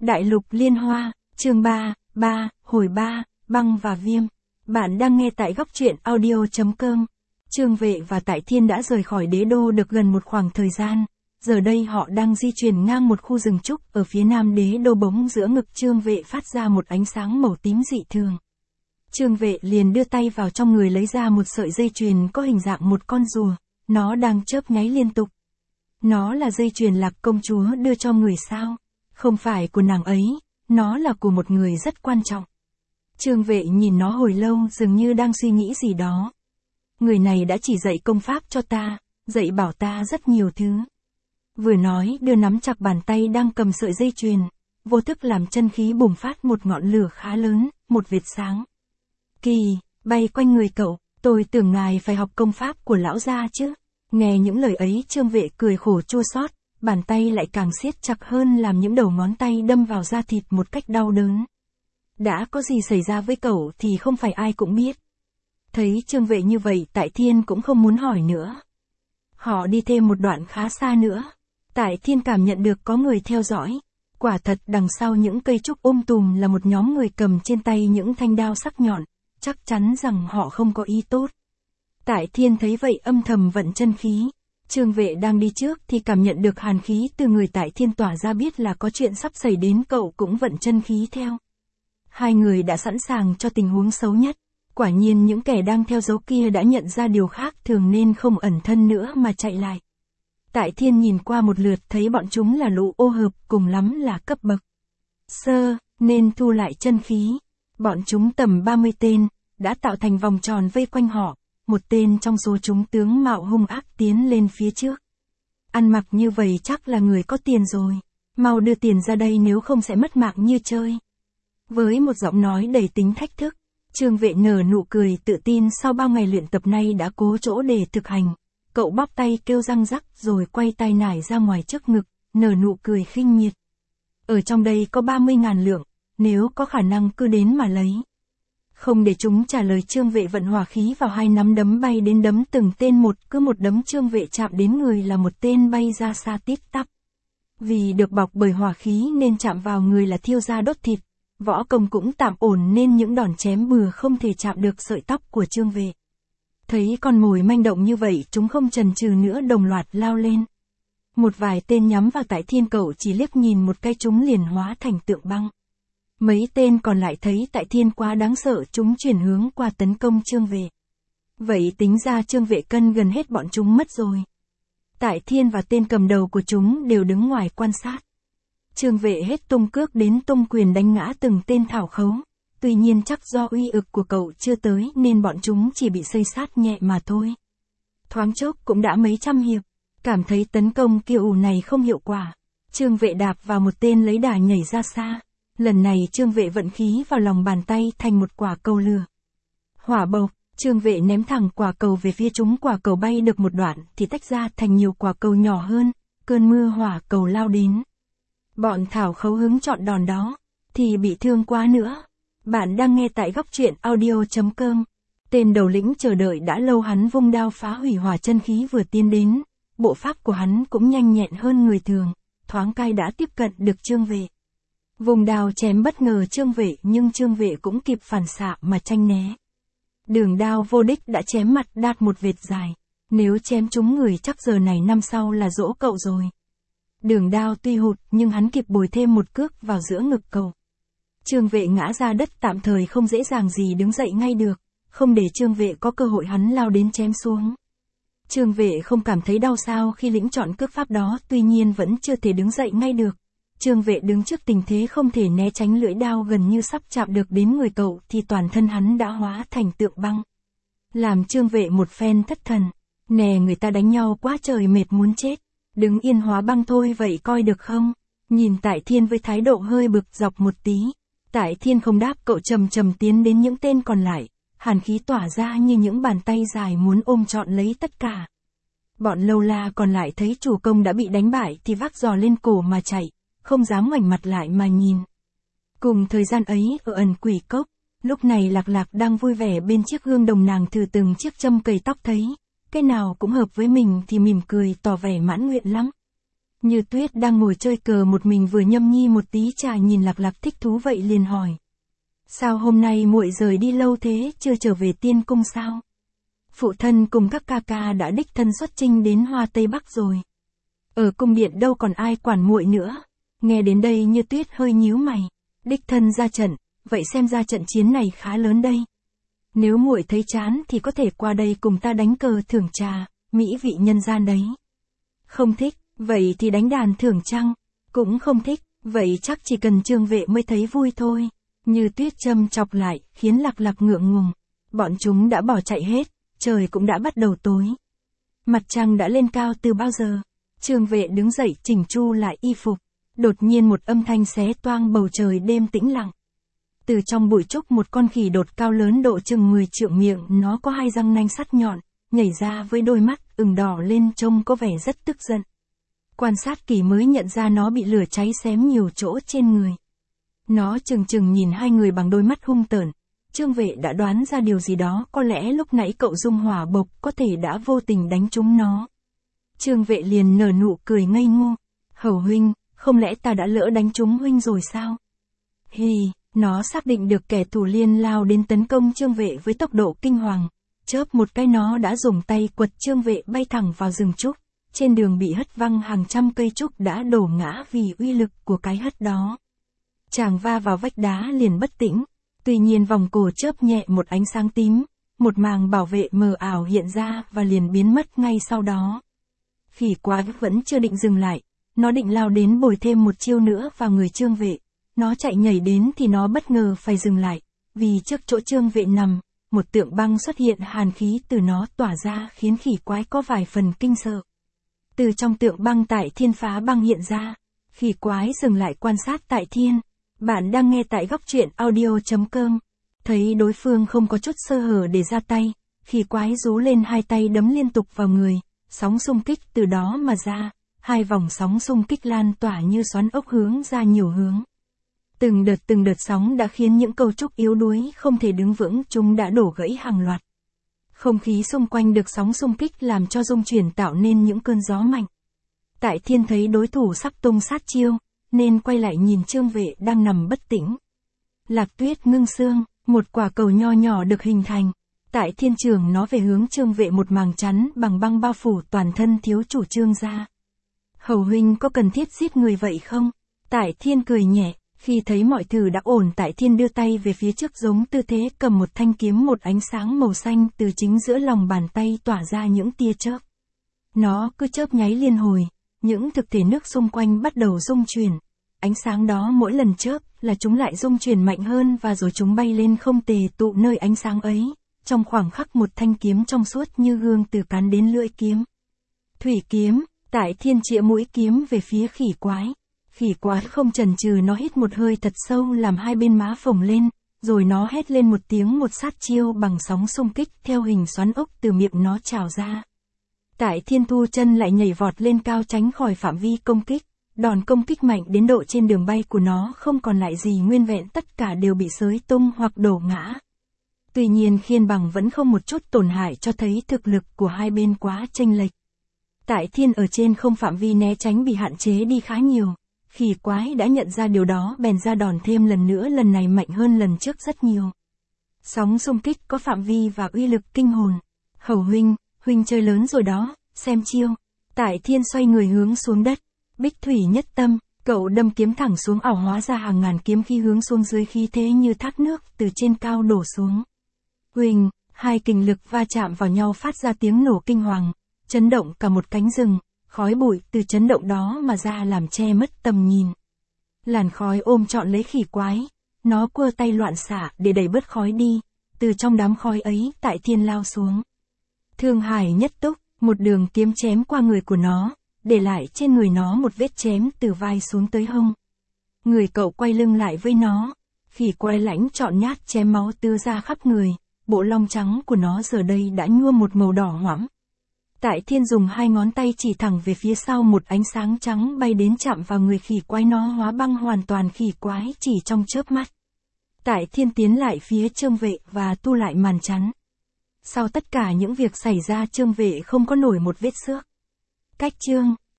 Đại lục liên hoa, chương 3, hồi 3, băng và viêm. Bạn đang nghe tại góc truyện audio.com. Trương Vệ và Tại Thiên đã rời khỏi đế đô được gần một khoảng thời gian. Giờ đây họ đang di chuyển ngang một khu rừng trúc ở phía nam đế đô. Bỗng giữa ngực Trương Vệ phát ra một ánh sáng màu tím dị thường. Trương Vệ liền đưa tay vào trong người lấy ra một sợi dây chuyền có hình dạng một con rùa. Nó đang chớp nháy liên tục. Nó là dây chuyền Lạc công chúa đưa cho người sao? Không phải của nàng ấy, nó là của một người rất quan trọng. Trương Vệ nhìn nó hồi lâu dường như đang suy nghĩ gì đó. Người này đã chỉ dạy công pháp cho ta, dạy bảo ta rất nhiều thứ. Vừa nói đưa nắm chặt bàn tay đang cầm sợi dây chuyền, vô thức làm chân khí bùng phát một ngọn lửa khá lớn, một vệt sáng. Kỳ, bay quanh người cậu, tôi tưởng ngài phải học công pháp của lão gia chứ. Nghe những lời ấy Trương Vệ cười khổ chua xót, bàn tay lại càng siết chặt hơn làm những đầu ngón tay đâm vào da thịt một cách đau đớn. Đã có gì xảy ra với cậu thì không phải ai cũng biết. Thấy Trương Vệ như vậy Tại Thiên cũng không muốn hỏi nữa. Họ đi thêm một đoạn khá xa nữa. Tại Thiên cảm nhận được có người theo dõi. Quả thật đằng sau những cây trúc tùm là một nhóm người cầm trên tay những thanh đao sắc nhọn, chắc chắn rằng họ không có ý tốt. Tại Thiên thấy vậy âm thầm vận chân khí. Trương Vệ đang đi trước thì cảm nhận được hàn khí từ người Tại Thiên tỏa ra, biết là có chuyện sắp xảy đến, cậu cũng vận chân khí theo. Hai người đã sẵn sàng cho tình huống xấu nhất. Quả nhiên những kẻ đang theo dấu kia đã nhận ra điều khác thường nên không ẩn thân nữa mà chạy lại. Tại Thiên nhìn qua một lượt thấy bọn chúng là lũ ô hợp, cùng lắm là cấp bậc sơ, nên thu lại chân khí. Bọn chúng tầm 30 tên, đã tạo thành vòng tròn vây quanh họ. Một tên trong số chúng tướng mạo hung ác tiến lên phía trước. Ăn mặc như vậy chắc là người có tiền rồi. Mau đưa tiền ra đây nếu không sẽ mất mạng như chơi. Với một giọng nói đầy tính thách thức, Trương Vệ nở nụ cười tự tin, sau bao ngày luyện tập nay đã cố chỗ để thực hành. Cậu bóp tay kêu răng rắc rồi quay tay nải ra ngoài trước ngực, nở nụ cười khinh miệt. Ở trong đây có 30.000 lượng, nếu có khả năng cứ đến mà lấy. Không để chúng trả lời Trương Vệ vận hỏa khí vào hai nắm đấm bay đến đấm từng tên một, cứ một đấm Trương Vệ chạm đến người là một tên bay ra xa tít tắp. Vì được bọc bởi hỏa khí nên chạm vào người là thiêu da đốt thịt, võ công cũng tạm ổn nên những đòn chém bừa không thể chạm được sợi tóc của Trương Vệ. Thấy con mồi manh động như vậy chúng không chần chừ nữa đồng loạt lao lên. Một vài tên nhắm vào Tại Thiên, cậu chỉ liếc nhìn một cái chúng liền hóa thành tượng băng. Mấy tên còn lại thấy Tại Thiên quá đáng sợ chúng chuyển hướng qua tấn công Trương Vệ. Vậy tính ra Trương Vệ cân gần hết bọn chúng mất rồi. Tại Thiên và tên cầm đầu của chúng đều đứng ngoài quan sát. Trương Vệ hết tung cước đến tung quyền đánh ngã từng tên thảo khấu. Tuy nhiên chắc do uy lực của cậu chưa tới nên bọn chúng chỉ bị xây sát nhẹ mà thôi. Thoáng chốc cũng đã mấy trăm hiệp. Cảm thấy tấn công kiểu này không hiệu quả. Trương Vệ đạp vào một tên lấy đà nhảy ra xa. Lần này Trương Vệ vận khí vào lòng bàn tay thành một quả cầu lửa. Hỏa bộc, Trương Vệ ném thẳng quả cầu về phía chúng, quả cầu bay được một đoạn thì tách ra thành nhiều quả cầu nhỏ hơn, cơn mưa hỏa cầu lao đến. Bọn thảo khấu hứng chọn đòn đó, thì bị thương quá nữa. Bạn đang nghe tại góc truyện audio.com. Tên đầu lĩnh chờ đợi đã lâu, hắn vung đao phá hủy hỏa chân khí vừa tiến đến. Bộ pháp của hắn cũng nhanh nhẹn hơn người thường, thoáng cai đã tiếp cận được Trương Vệ. Vùng đao chém bất ngờ Trương Vệ nhưng Trương Vệ cũng kịp phản xạ mà tranh né. Đường đao vô đích đã chém mặt đạt một vệt dài. Nếu chém trúng người chắc giờ này năm sau là dỗ cậu rồi. Đường đao tuy hụt nhưng hắn kịp bồi thêm một cước vào giữa ngực cậu. Trương Vệ ngã ra đất, tạm thời không dễ dàng gì đứng dậy ngay được. Không để Trương Vệ có cơ hội hắn lao đến chém xuống. Trương Vệ không cảm thấy đau sao khi lĩnh chọn cước pháp đó, tuy nhiên vẫn chưa thể đứng dậy ngay được. Trương Vệ đứng trước tình thế không thể né tránh, lưỡi đao gần như sắp chạm được đến người cậu thì toàn thân hắn đã hóa thành tượng băng. Làm Trương Vệ một phen thất thần. Nè, người ta đánh nhau quá trời mệt muốn chết. Đứng yên hóa băng thôi vậy coi được không? Nhìn Tại Thiên với thái độ hơi bực dọc một tí. Tại Thiên không đáp, cậu chầm chầm tiến đến những tên còn lại. Hàn khí tỏa ra như những bàn tay dài muốn ôm trọn lấy tất cả. Bọn lâu la còn lại thấy chủ công đã bị đánh bại thì vác giò lên cổ mà chạy. Không dám ngoảnh mặt lại mà nhìn. Cùng thời gian ấy ở ẩn quỷ cốc, lúc này Lạc Lạc đang vui vẻ bên chiếc gương đồng, nàng thử từng chiếc châm cầy tóc thấy cái nào cũng hợp với mình thì mỉm cười tỏ vẻ mãn nguyện lắm. Như Tuyết đang ngồi chơi cờ một mình vừa nhâm nhi một tí trà nhìn Lạc Lạc thích thú vậy liền hỏi. Sao hôm nay muội rời đi lâu thế, chưa trở về tiên cung sao? Phụ thân cùng các ca ca đã đích thân xuất chinh đến Hoa Tây Bắc rồi. Ở cung điện đâu còn ai quản muội nữa. Nghe đến đây Như Tuyết hơi nhíu mày. Đích thân ra trận, vậy xem ra trận chiến này khá lớn đây. Nếu muội thấy chán thì có thể qua đây cùng ta đánh cờ thưởng trà, mỹ vị nhân gian đấy. Không thích, vậy thì đánh đàn thưởng trăng. Cũng không thích, vậy chắc chỉ cần Trương Vệ mới thấy vui thôi. Như Tuyết châm chọc lại, khiến Lạc Lạc ngượng ngùng. Bọn chúng đã bỏ chạy hết, trời cũng đã bắt đầu tối. Mặt trăng đã lên cao từ bao giờ? Trương Vệ đứng dậy chỉnh chu lại y phục. Đột nhiên một âm thanh xé toang bầu trời đêm tĩnh lặng. Từ trong bụi trúc một con khỉ đột cao lớn độ chừng 10 trượng, miệng nó có 2 răng nanh sắt nhọn, nhảy ra với đôi mắt ửng đỏ lên trông có vẻ rất tức giận. Quan sát kỹ mới nhận ra nó bị lửa cháy xém nhiều chỗ trên người. Nó chừng chừng nhìn hai người bằng đôi mắt hung tợn. Trương Vệ đã đoán ra điều gì đó, có lẽ lúc nãy cậu dung hỏa bộc có thể đã vô tình đánh trúng nó. Trương Vệ liền nở nụ cười ngây ngô. Hầu huynh, không lẽ ta đã lỡ đánh trúng huynh rồi sao? Hì, nó xác định được kẻ thù liên lao đến tấn công Trương Vệ với tốc độ kinh hoàng. Chớp một cái nó đã dùng tay quật Trương Vệ bay thẳng vào rừng trúc. Trên đường bị hất văng hàng trăm cây trúc đã đổ ngã vì uy lực của cái hất đó. Chàng va vào vách đá liền bất tỉnh. Tuy nhiên vòng cổ chớp nhẹ một ánh sáng tím, một màng bảo vệ mờ ảo hiện ra và liền biến mất ngay sau đó. Khỉ quái vẫn chưa định dừng lại, nó định lao đến bồi thêm một chiêu nữa vào người Trương Vệ. Nó chạy nhảy đến thì nó bất ngờ phải dừng lại, vì trước chỗ Trương Vệ nằm, một tượng băng xuất hiện, hàn khí từ nó tỏa ra khiến khỉ quái có vài phần kinh sợ. Từ trong tượng băng Tại Thiên phá băng hiện ra, khỉ quái dừng lại quan sát Tại Thiên. Bạn đang nghe tại góc truyện audio.com. Thấy đối phương không có chút sơ hở để ra tay, khỉ quái rú lên hai tay đấm liên tục vào người, sóng xung kích từ đó mà ra, hai vòng sóng xung kích lan tỏa như xoắn ốc hướng ra nhiều hướng. Từng đợt sóng đã khiến những cấu trúc yếu đuối không thể đứng vững, chúng đã đổ gãy hàng loạt. Không khí xung quanh được sóng xung kích làm cho rung chuyển tạo nên những cơn gió mạnh. Tại Thiên thấy đối thủ sắp tung sát chiêu, nên quay lại nhìn Trương Vệ đang nằm bất tỉnh. Lạc Tuyết ngưng xương, một quả cầu nho nhỏ được hình thành. Tại Thiên trường nó về hướng Trương Vệ một màng chắn bằng băng bao phủ toàn thân thiếu chủ Trương gia. Hầu huynh có cần thiết giết người vậy không? Tại Thiên cười nhẹ, khi thấy mọi thứ đã ổn Tại Thiên đưa tay về phía trước giống tư thế cầm một thanh kiếm, một ánh sáng màu xanh từ chính giữa lòng bàn tay tỏa ra những tia chớp. Nó cứ chớp nháy liên hồi, những thực thể nước xung quanh bắt đầu rung chuyển. Ánh sáng đó mỗi lần chớp là chúng lại rung chuyển mạnh hơn và rồi chúng bay lên không tề tụ nơi ánh sáng ấy. Trong khoảng khắc một thanh kiếm trong suốt như gương từ cán đến lưỡi kiếm. Thủy kiếm, Tại Thiên chĩa mũi kiếm về phía khỉ quái. Khỉ quái không chần chừ, nó hít một hơi thật sâu làm hai bên má phồng lên, rồi nó hét lên một tiếng, một sát chiêu bằng sóng xung kích theo hình xoắn ốc từ miệng nó trào ra. Tại Thiên thu chân lại nhảy vọt lên cao tránh khỏi phạm vi công kích. Đòn công kích mạnh đến độ trên đường bay của nó không còn lại gì nguyên vẹn, tất cả đều bị xới tung hoặc đổ ngã. Tuy nhiên khiên bằng vẫn không một chút tổn hại, cho thấy thực lực của hai bên quá chênh lệch. Tại Thiên ở trên không, phạm vi né tránh bị hạn chế đi khá nhiều. Khỉ quái đã nhận ra điều đó bèn ra đòn thêm lần nữa, lần này mạnh hơn lần trước rất nhiều. Sóng xung kích có phạm vi và uy lực kinh hồn. Hầu huynh chơi lớn rồi đó, xem chiêu. Tại Thiên xoay người hướng xuống đất. Bích thủy nhất tâm, cậu đâm kiếm thẳng xuống, ảo hóa ra hàng ngàn kiếm khí hướng xuống dưới, khí thế như thác nước từ trên cao đổ xuống. Huỳnh, hai kình lực va chạm vào nhau phát ra tiếng nổ kinh hoàng, chấn động cả một cánh rừng, khói bụi từ chấn động đó mà ra làm che mất tầm nhìn. Làn khói ôm trọn lấy khỉ quái, nó quơ tay loạn xạ để đẩy bớt khói đi, từ trong đám khói ấy Tại Thiên lao xuống. Thương hải nhất túc, một đường kiếm chém qua người của nó, để lại trên người nó một vết chém từ vai xuống tới hông. Người cậu quay lưng lại với nó, khỉ quái lãnh trọn nhát chém máu tưa ra khắp người, bộ lông trắng của nó giờ đây đã nhuộm một màu đỏ hoẫm. Tại Thiên dùng hai ngón tay chỉ thẳng về phía sau, một ánh sáng trắng bay đến chạm vào người khỉ quái, nó hóa băng hoàn toàn khỉ quái chỉ trong chớp mắt. Tại Thiên tiến lại phía Trương Vệ và tu lại màn chắn. Sau tất cả những việc xảy ra, Trương Vệ không có nổi một vết xước. Cách chương